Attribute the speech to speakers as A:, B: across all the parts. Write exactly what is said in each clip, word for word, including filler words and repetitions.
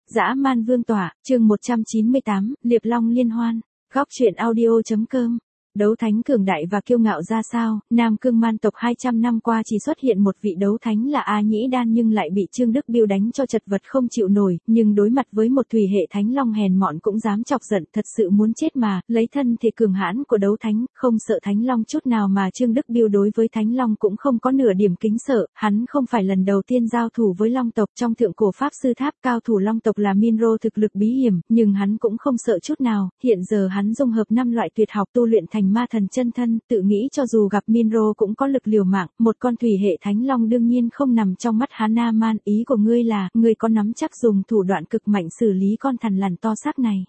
A: Dã man vương tỏa, chương một trăm chín mươi tám, Liệp Long liên hoan. Góc truyện audio.com. Đấu thánh cường đại và kiêu ngạo ra sao, Nam Cương man tộc hai trăm năm qua chỉ xuất hiện một vị đấu thánh là A Nhĩ Đan nhưng lại bị Trương Đức Biêu đánh cho chật vật không chịu nổi, nhưng đối mặt với một thủy hệ thánh long hèn mọn cũng dám chọc giận, thật sự muốn chết mà, lấy thân thể cường hãn của đấu thánh, không sợ thánh long chút nào mà Trương Đức Biêu đối với thánh long cũng không có nửa điểm kính sợ, hắn không phải lần đầu tiên giao thủ với long tộc trong thượng cổ pháp sư tháp, cao thủ long tộc là Minro thực lực bí hiểm, nhưng hắn cũng không sợ chút nào, hiện giờ hắn dung hợp năm loại tuyệt học tu luyện thành ma thần chân thân, tự nghĩ cho dù gặp Minro cũng có lực liều mạng, một con thủy hệ thánh long đương nhiên không nằm trong mắt hắn. A Man, ý của ngươi là, ngươi có nắm chắc dùng thủ đoạn cực mạnh xử lý con thằn lằn to xác này.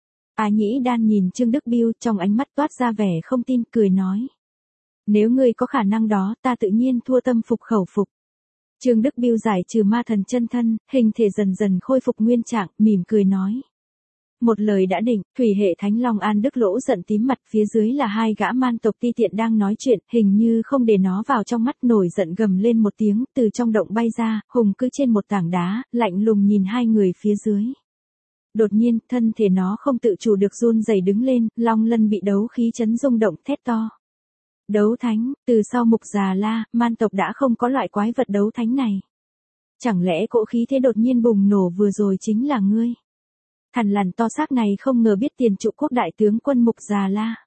A: A Nhĩ Đan nhìn Trương Đức Biêu, trong ánh mắt toát ra vẻ không tin, cười nói. Nếu ngươi có khả năng đó, ta tự nhiên thua tâm phục khẩu phục. Trương Đức Biêu giải trừ ma thần chân thân, hình thể dần dần khôi phục nguyên trạng, mỉm cười nói. Một lời đã định, thủy hệ thánh long An Đức Lỗ giận tím mặt, phía dưới là hai gã man tộc ti tiện đang nói chuyện, hình như không để nó vào trong mắt, nổi giận gầm lên một tiếng, từ trong động bay ra, hùng cứ trên một tảng đá, lạnh lùng nhìn hai người phía dưới. Đột nhiên, thân thể nó không tự chủ được run rẩy đứng lên, long lân bị đấu khí chấn rung động, thét to. Đấu thánh, từ sau Mục Già La, man tộc đã không có loại quái vật đấu thánh này. Chẳng lẽ cỗ khí thế đột nhiên bùng nổ vừa rồi chính là ngươi? Thằn lằn to xác này không ngờ biết tiền trụ quốc đại tướng quân Mục Già La.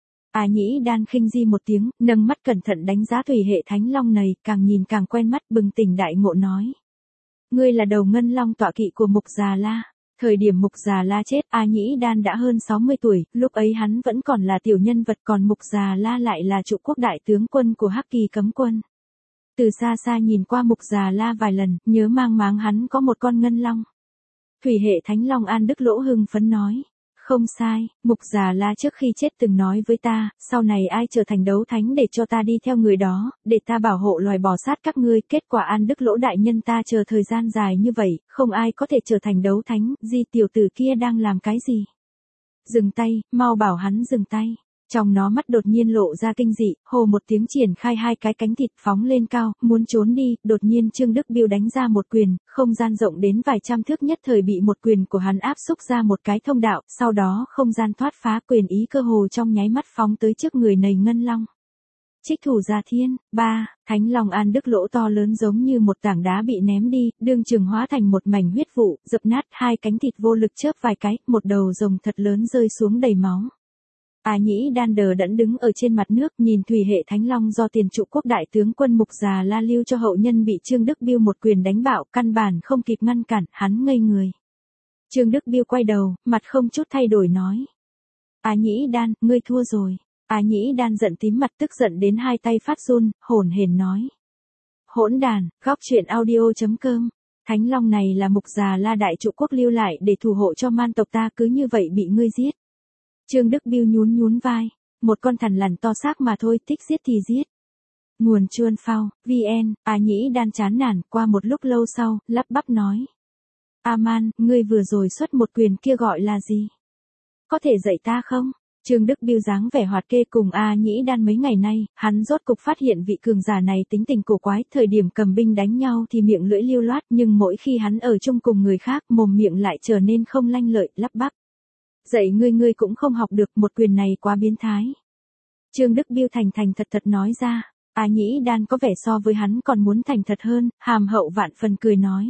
A: A Nhĩ Đan khinh di một tiếng, nâng mắt cẩn thận đánh giá thủy hệ thánh long này, càng nhìn càng quen mắt, bừng tỉnh đại ngộ nói. Ngươi là đầu ngân long tọa kỵ của Mục Già La. Thời điểm Mục Già La chết, A Nhĩ Đan đã hơn sáu mươi tuổi, lúc ấy hắn vẫn còn là tiểu nhân vật, còn Mục Già La lại là trụ quốc đại tướng quân của Hắc Kỳ cấm quân. Từ xa xa nhìn qua Mục Già La vài lần, nhớ mang máng hắn có một con ngân long. Thủy hệ thánh long An Đức Lỗ hưng phấn nói. Không sai, Mục Già La trước khi chết từng nói với ta, sau này ai trở thành đấu thánh để cho ta đi theo người đó, để ta bảo hộ loài bò sát các ngươi. Kết quả An Đức Lỗ đại nhân ta chờ thời gian dài như vậy, không ai có thể trở thành đấu thánh. Di tiểu tử kia đang làm cái gì? Dừng tay, mau bảo hắn dừng tay. Trong nó mắt đột nhiên lộ ra kinh dị, hồ một tiếng triển khai hai cái cánh thịt phóng lên cao, muốn trốn đi, đột nhiên Trương Đức Biêu đánh ra một quyền, không gian rộng đến vài trăm thước nhất thời bị một quyền của hắn áp xúc ra một cái thông đạo, sau đó không gian thoát phá, quyền ý cơ hồ trong nháy mắt phóng tới trước người nầy ngân long. Trích thủ Già Thiên, ba, thánh long An Đức Lỗ to lớn giống như một tảng đá bị ném đi, đương trường hóa thành một mảnh huyết vụ, dập nát, hai cánh thịt vô lực chớp vài cái, một đầu rồng thật lớn rơi xuống đầy máu. A Nhĩ Đan đờ đẫn đứng ở trên mặt nước, nhìn thủy hệ thánh long do tiền trụ quốc đại tướng quân Mục Già La lưu cho hậu nhân bị Trương Đức Biêu một quyền đánh bạo, căn bản không kịp ngăn cản, hắn ngây người. Trương Đức Biêu quay đầu, mặt không chút thay đổi nói. A Nhĩ Đan, ngươi thua rồi. A Nhĩ Đan giận tím mặt, tức giận đến hai tay phát run, hổn hển nói. Hỗn đàn, góc truyện audio.com. Thánh long này là Mục Già La đại trụ quốc lưu lại để thủ hộ cho man tộc ta, cứ như vậy bị ngươi giết. Trương Đức Biêu nhún nhún vai, một con thằn lằn to xác mà thôi, thích giết thì giết. Nguồn Chuan Phao, vn, A Nhĩ Đan chán nản, qua một lúc lâu sau, lắp bắp nói. A Man, ngươi vừa rồi xuất một quyền kia gọi là gì? Có thể dạy ta không? Trương Đức Biêu dáng vẻ hoạt kê cùng A Nhĩ Đan mấy ngày nay, hắn rốt cục phát hiện vị cường giả này tính tình cổ quái, thời điểm cầm binh đánh nhau thì miệng lưỡi lưu loát, nhưng mỗi khi hắn ở chung cùng người khác, mồm miệng lại trở nên không lanh lợi, lắp bắp. Dạy ngươi ngươi cũng không học được, một quyền này quá biến thái. Trương Đức Biêu thành thành thật thật nói ra, A Nhĩ Đan có vẻ so với hắn còn muốn thành thật hơn, hàm hậu vạn phần cười nói.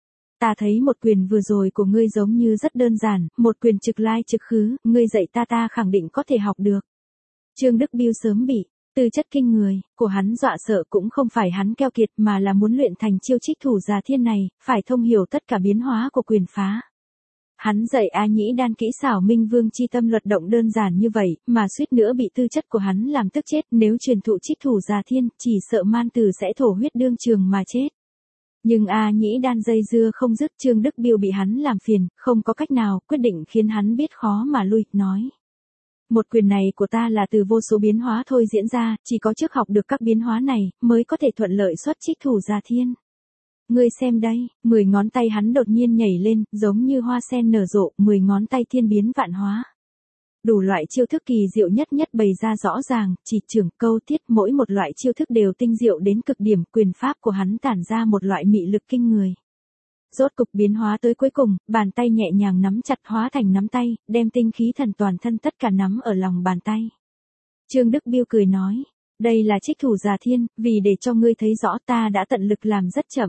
A: Ta thấy một quyền vừa rồi của ngươi giống như rất đơn giản, một quyền trực lai trực khứ, ngươi dạy ta ta khẳng định có thể học được. Trương Đức Biêu sớm bị, tư chất kinh người, của hắn dọa sợ cũng không phải hắn keo kiệt mà là muốn luyện thành chiêu trích thủ Già Thiên này, phải thông hiểu tất cả biến hóa của quyền phá. Hắn dạy A Nhĩ Đan kỹ xảo Minh Vương chi tâm luật động đơn giản như vậy, mà suýt nữa bị tư chất của hắn làm tức chết, nếu truyền thụ trích thủ Già Thiên, chỉ sợ man tử sẽ thổ huyết đương trường mà chết. Nhưng A Nhĩ Đan dây dưa không dứt, Trương Đức Biêu bị hắn làm phiền, không có cách nào, quyết định khiến hắn biết khó mà lui, nói. Một quyền này của ta là từ vô số biến hóa thôi diễn ra, chỉ có trước học được các biến hóa này, mới có thể thuận lợi xuất trích thủ Già Thiên. Ngươi xem đây, mười ngón tay hắn đột nhiên nhảy lên, giống như hoa sen nở rộ, mười ngón tay thiên biến vạn hóa. Đủ loại chiêu thức kỳ diệu nhất nhất bày ra rõ ràng, chỉ trưởng câu tiết, mỗi một loại chiêu thức đều tinh diệu đến cực điểm, quyền pháp của hắn tản ra một loại mị lực kinh người. Rốt cục biến hóa tới cuối cùng, bàn tay nhẹ nhàng nắm chặt hóa thành nắm tay, đem tinh khí thần toàn thân tất cả nắm ở lòng bàn tay. Trương Đức Biêu cười nói, đây là trích thủ già thiên, vì để cho ngươi thấy rõ ta đã tận lực làm rất chậm.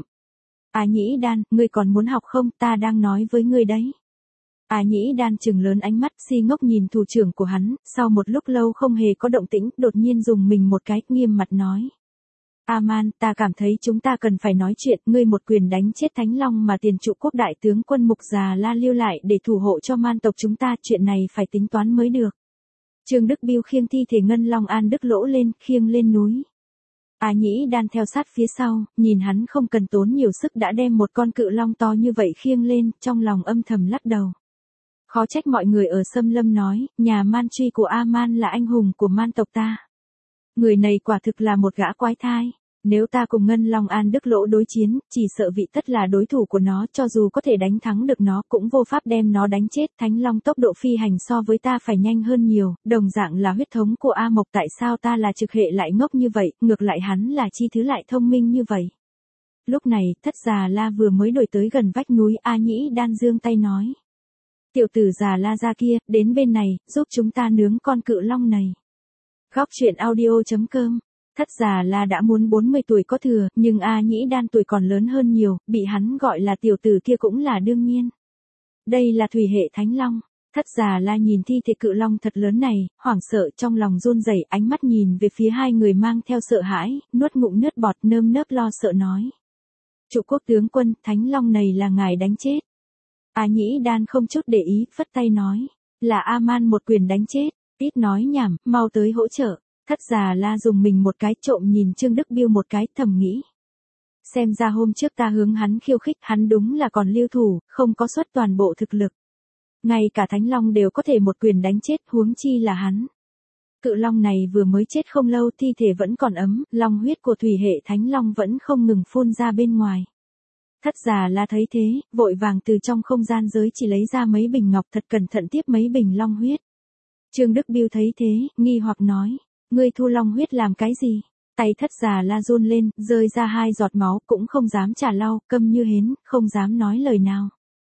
A: A Nhĩ Đan, ngươi còn muốn học không, ta đang nói với ngươi đấy. A Nhĩ Đan trừng lớn ánh mắt si ngốc nhìn thủ trưởng của hắn, sau một lúc lâu không hề có động tĩnh, đột nhiên dùng mình một cái, nghiêm mặt nói. A-man, ta cảm thấy chúng ta cần phải nói chuyện, ngươi một quyền đánh chết Thánh Long mà tiền trụ quốc đại tướng quân Mục Già La lưu lại để thủ hộ cho man tộc chúng ta, chuyện này phải tính toán mới được. Trương Đức Biêu khiêng thi thể Ngân Long An Đức Lỗ lên, khiêng lên núi. A Nhĩ Đan theo sát phía sau, nhìn hắn không cần tốn nhiều sức đã đem một con cự long to như vậy khiêng lên, trong lòng âm thầm lắc đầu. Khó trách mọi người ở Sâm Lâm nói, nhà man truy của A-man là anh hùng của man tộc ta. Người này quả thực là một gã quái thai. Nếu ta cùng Ngân Long An Đức Lỗ đối chiến, chỉ sợ vị tất là đối thủ của nó, cho dù có thể đánh thắng được nó cũng vô pháp đem nó đánh chết. Thánh Long tốc độ phi hành so với ta phải nhanh hơn nhiều, đồng dạng là huyết thống của A Mộc, tại sao ta là trực hệ lại ngốc như vậy, ngược lại hắn là chi thứ lại thông minh như vậy. Lúc này, Thất Già La vừa mới đuổi tới gần vách núi. A Nhĩ Đan giương tay nói. Tiểu tử Già La ra kia, đến bên này, giúp chúng ta nướng con cự long này. Góc truyện audio chấm com. Thất Già La đã muốn bốn mươi tuổi có thừa, nhưng A Nhĩ Đan tuổi còn lớn hơn nhiều, bị hắn gọi là tiểu tử kia cũng là đương nhiên. Đây là thủy hệ Thánh Long. Thất Già La nhìn thi thể cự long thật lớn này, hoảng sợ trong lòng run rẩy, ánh mắt nhìn về phía hai người mang theo sợ hãi, nuốt ngụm nước bọt, nơm nớp lo sợ nói. Trụ quốc tướng quân, Thánh Long này là ngài đánh chết. A Nhĩ Đan không chút để ý, phất tay nói. Là A-man một quyền đánh chết. Ít nói nhảm, mau tới hỗ trợ. Thất Già La dùng mình một cái, trộm nhìn Trương Đức Biêu một cái, thầm nghĩ. Xem ra hôm trước ta hướng hắn khiêu khích, hắn đúng là còn lưu thủ, không có xuất toàn bộ thực lực. Ngay cả Thánh Long đều có thể một quyền đánh chết, huống chi là hắn. Cự long này vừa mới chết không lâu, thi thể vẫn còn ấm, long huyết của thủy hệ Thánh Long vẫn không ngừng phun ra bên ngoài. Thất Già La thấy thế, vội vàng từ trong không gian giới chỉ lấy ra mấy bình ngọc, thật cẩn thận tiếp mấy bình long huyết. Trương Đức Biêu thấy thế, nghi hoặc nói. Ngươi thu long huyết làm cái gì? Tay Thất Già La run lên, rơi ra hai giọt máu, cũng không dám trả lau, câm như hến, không dám nói lời nào.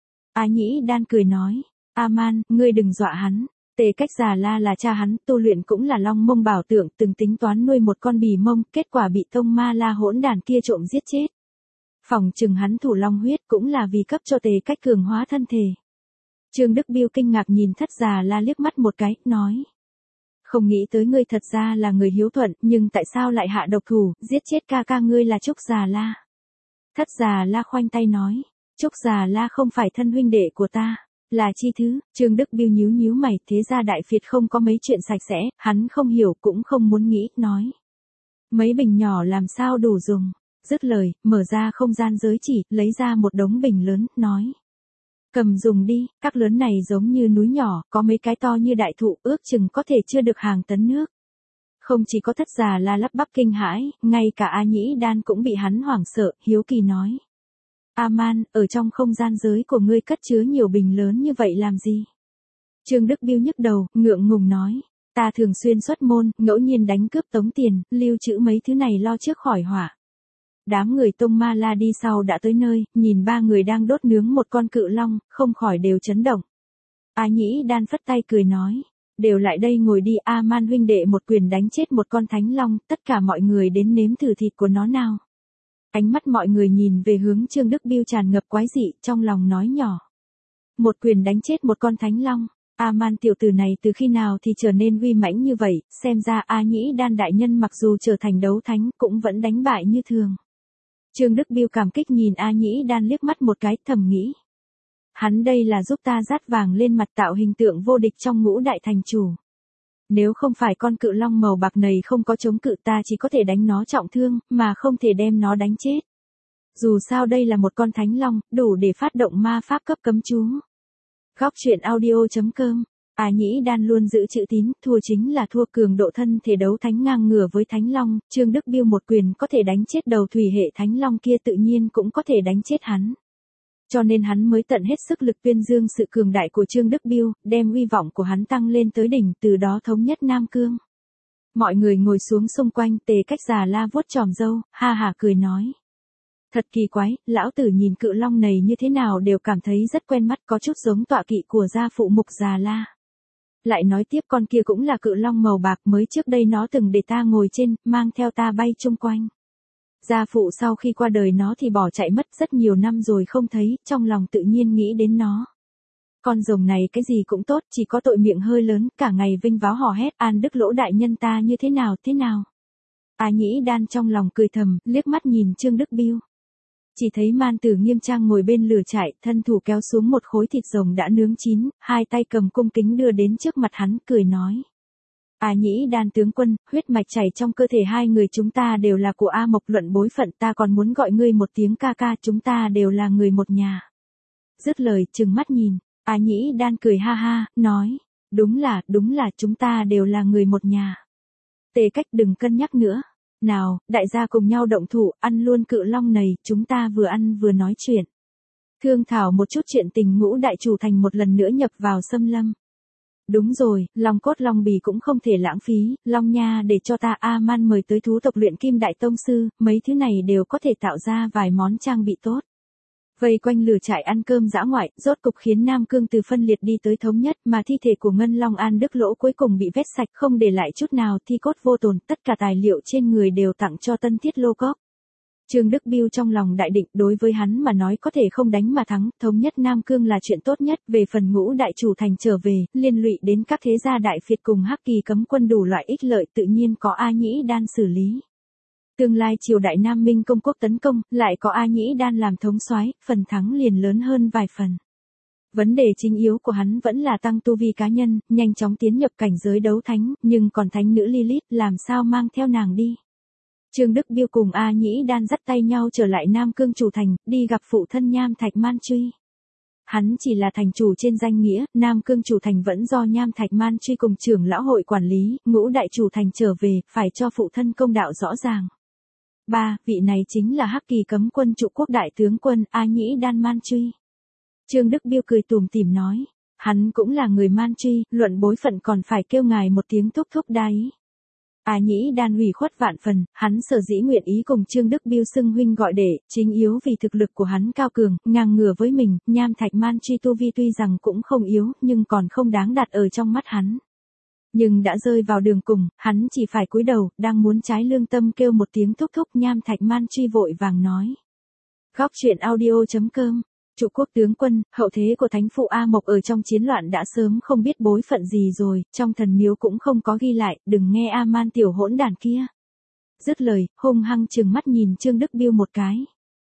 A: A Nhĩ Đan cười nói, A-man, ngươi đừng dọa hắn. Tề Cách Già La là cha hắn, tu luyện cũng là long mông bảo tượng, từng tính toán nuôi một con bì mông, kết quả bị tông ma la hỗn đàn kia trộm giết chết. Phòng chừng hắn thủ long huyết cũng là vì cấp cho Tề Cách cường hóa thân thể. Trương Đức Biêu kinh ngạc nhìn Thất Già La liếc mắt một cái, nói. Không nghĩ tới ngươi thật ra là người hiếu thuận, nhưng tại sao lại hạ độc thủ, giết chết ca ca ngươi là Trúc Già La. Thất Già La khoanh tay nói, Trúc Già La không phải thân huynh đệ của ta, là chi thứ. Trương Đức Biêu nhíu nhíu mày, thế ra đại phiệt không có mấy chuyện sạch sẽ, hắn không hiểu cũng không muốn nghĩ, nói. Mấy bình nhỏ làm sao đủ dùng, dứt lời, mở ra không gian giới chỉ, lấy ra một đống bình lớn, nói. Cầm dùng đi, các lớn này giống như núi nhỏ, có mấy cái to như đại thụ, ước chừng có thể chưa được hàng tấn nước. Không chỉ có Thất Già La lắp bắp kinh hãi, ngay cả A Nhĩ Đan cũng bị hắn hoảng sợ, hiếu kỳ nói. A-man, ở trong không gian giới của ngươi cất chứa nhiều bình lớn như vậy làm gì? Trương Đức Biêu nhức đầu, ngượng ngùng nói. Ta thường xuyên xuất môn, ngẫu nhiên đánh cướp tống tiền, lưu trữ mấy thứ này lo trước khỏi hỏa. Đám người Tông Ma La đi sau đã tới nơi, nhìn ba người đang đốt nướng một con cự long, không khỏi đều chấn động. A Nhĩ Đan phất tay cười nói, đều lại đây ngồi đi. A-man huynh đệ một quyền đánh chết một con thánh long, tất cả mọi người đến nếm thử thịt của nó nào. Ánh mắt mọi người nhìn về hướng Trương Đức Biêu tràn ngập quái dị, trong lòng nói nhỏ. Một quyền đánh chết một con thánh long, A-man tiểu tử này từ khi nào thì trở nên uy mãnh như vậy, xem ra A Nhĩ Đan đại nhân mặc dù trở thành đấu thánh cũng vẫn đánh bại như thường. Trương Đức Biêu cảm kích nhìn A Nhĩ Đan liếc mắt một cái, thầm nghĩ. Hắn đây là giúp ta dát vàng lên mặt, tạo hình tượng vô địch trong ngũ đại thành chủ. Nếu không phải con cự long màu bạc này không có chống cự, ta chỉ có thể đánh nó trọng thương, mà không thể đem nó đánh chết. Dù sao đây là một con thánh long, đủ để phát động ma pháp cấp cấm chú. Góc truyện audio chấm com. A Nhĩ Đan luôn giữ chữ tín, thua chính là thua, cường độ thân thể đấu thánh ngang ngửa với thánh long, Trương Đức Biêu một quyền có thể đánh chết đầu thủy hệ thánh long kia, tự nhiên cũng có thể đánh chết hắn. Cho nên hắn mới tận hết sức lực tuyên dương sự cường đại của Trương Đức Biêu, đem uy vọng của hắn tăng lên tới đỉnh, từ đó thống nhất Nam Cương. Mọi người ngồi xuống xung quanh, Tề Cách Già La vuốt chòm râu, ha hả cười nói. Thật kỳ quái, lão tử nhìn cự long này như thế nào đều cảm thấy rất quen mắt, có chút giống tọa kỵ của gia phụ Mục Già La. Lại nói tiếp con kia cũng là cự long màu bạc, mới trước đây nó từng để ta ngồi trên, mang theo ta bay chung quanh. Gia phụ sau khi qua đời nó thì bỏ chạy mất rất nhiều năm rồi không thấy, trong lòng tự nhiên nghĩ đến nó. Con rồng này cái gì cũng tốt, chỉ có tội miệng hơi lớn, cả ngày vinh váo hò hét, An Đức Lỗ đại nhân ta như thế nào thế nào. A Nhĩ Đan trong lòng cười thầm, liếc mắt nhìn Trương Đức Biêu. Chỉ thấy Man Tử nghiêm trang ngồi bên lửa trại, thân thủ kéo xuống một khối thịt rồng đã nướng chín, hai tay cầm cung kính đưa đến trước mặt hắn, cười nói. A Nhĩ Đan tướng quân, huyết mạch chảy trong cơ thể hai người chúng ta đều là của A Mộc, luận bối phận ta còn muốn gọi ngươi một tiếng ca ca, chúng ta đều là người một nhà. Dứt lời trừng mắt nhìn, A Nhĩ Đan cười ha ha, nói, đúng là, đúng là chúng ta đều là người một nhà. Tề Cách đừng cân nhắc nữa. Nào, đại gia cùng nhau động thủ, ăn luôn cự long này, chúng ta vừa ăn vừa nói chuyện. Thương thảo một chút chuyện tình, Ngũ đại chủ thành một lần nữa nhập vào xâm lâm. Đúng rồi, long cốt long bì cũng không thể lãng phí, long nha để cho ta A-man mời tới thú tộc luyện kim đại tông sư, mấy thứ này đều có thể tạo ra vài món trang bị tốt. Vây quanh lửa trại ăn cơm dã ngoại, rốt cục khiến Nam Cương từ phân liệt đi tới thống nhất, mà thi thể của Ngân Long An Đức Lỗ cuối cùng bị vét sạch không để lại chút nào, thi cốt vô tồn, tất cả tài liệu trên người đều tặng cho Tân Thiết Lô Cốc. Trương Đức Biêu trong lòng đại định, đối với hắn mà nói có thể không đánh mà thắng, thống nhất Nam Cương là chuyện tốt nhất, về phần Ngũ đại chủ thành trở về, liên lụy đến các thế gia đại phiệt cùng Hắc Kỳ cấm quân đủ loại ích lợi tự nhiên có A Nhĩ Đan xử lý. Tương lai triều đại Nam Minh công quốc tấn công, lại có A Nhĩ Đan làm thống soái, phần thắng liền lớn hơn vài phần. Vấn đề chính yếu của hắn vẫn là tăng tu vi cá nhân, nhanh chóng tiến nhập cảnh giới đấu thánh, nhưng còn thánh nữ Lilith làm sao mang theo nàng đi. Trương Đức Biêu cùng A Nhĩ Đan dắt tay nhau trở lại Nam Cương chủ thành, đi gặp phụ thân Nham Thạch Man Truy. Hắn chỉ là thành chủ trên danh nghĩa, Nam Cương chủ thành vẫn do Nham Thạch Man Truy cùng trưởng lão hội quản lý, Ngũ đại chủ thành trở về, phải cho phụ thân công đạo rõ ràng. Ba, vị này chính là Hắc Kỳ cấm quân trụ quốc đại tướng quân A Nhĩ Đan Man Truy. Trương Đức Biêu cười tủm tỉm nói, hắn cũng là người Man Truy, luận bối phận còn phải kêu ngài một tiếng thúc thúc đa ý. A Nhĩ Đan ủy khuất vạn phần, hắn sở dĩ nguyện ý cùng Trương Đức Biêu xưng huynh gọi đệ, chính yếu vì thực lực của hắn cao cường, ngang ngửa với mình, Nham Thạch Man Truy tu vi tuy rằng cũng không yếu, nhưng còn không đáng đặt ở trong mắt hắn. Nhưng đã rơi vào đường cùng, hắn chỉ phải cúi đầu, đang muốn trái lương tâm kêu một tiếng thúc thúc, Nham Thạch Man Truy vội vàng nói. Góc truyện audio chấm com, trụ quốc tướng quân, hậu thế của thánh phụ A Mộc ở trong chiến loạn đã sớm không biết bối phận gì rồi, trong thần miếu cũng không có ghi lại, đừng nghe A-man tiểu hỗn đàn kia. Dứt lời, hung hăng trừng mắt nhìn Trương Đức Biêu một cái.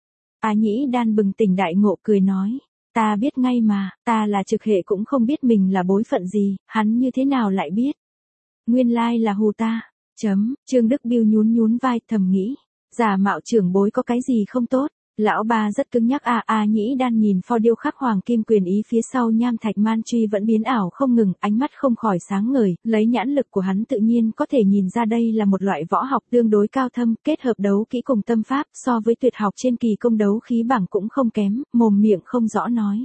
A: A Nhĩ Đan bừng tỉnh đại ngộ cười nói. Ta biết ngay mà, ta là trực hệ cũng không biết mình là bối phận gì, hắn như thế nào lại biết. Nguyên lai là hù ta. Chấm, Trương Đức Biêu nhún nhún vai thầm nghĩ. Giả mạo trưởng bối có cái gì không tốt. Lão ba rất cứng nhắc. A A Nhĩ Đan nhìn pho điêu khắc hoàng kim quyền ý phía sau Nham Thạch Man Truy vẫn biến ảo không ngừng, ánh mắt không khỏi sáng ngời, lấy nhãn lực của hắn tự nhiên có thể nhìn ra đây là một loại võ học tương đối cao thâm, kết hợp đấu kỹ cùng tâm pháp, so với tuyệt học trên kỳ công đấu khí bảng cũng không kém, mồm miệng không rõ nói.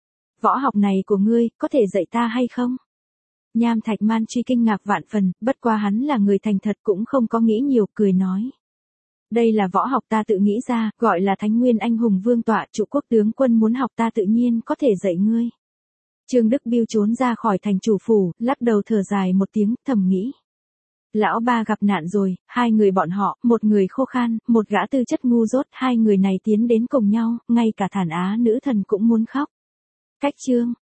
A: Võ học này của ngươi, có thể dạy ta hay không? Nham Thạch Man Truy kinh ngạc vạn phần, bất quá hắn là người thành thật cũng không có nghĩ nhiều, cười nói. Đây là võ học ta tự nghĩ ra, gọi là Thánh Nguyên Anh Hùng Vương tọa, trụ quốc tướng quân muốn học ta tự nhiên có thể dạy ngươi. Trương Đức Biêu trốn ra khỏi thành chủ phủ, lắc đầu thở dài một tiếng, thầm nghĩ. Lão ba gặp nạn rồi, hai người bọn họ, một người khô khan, một gã tư chất ngu dốt, hai người này tiến đến cùng nhau, ngay cả Thản Á nữ thần cũng muốn khóc. Cách chương.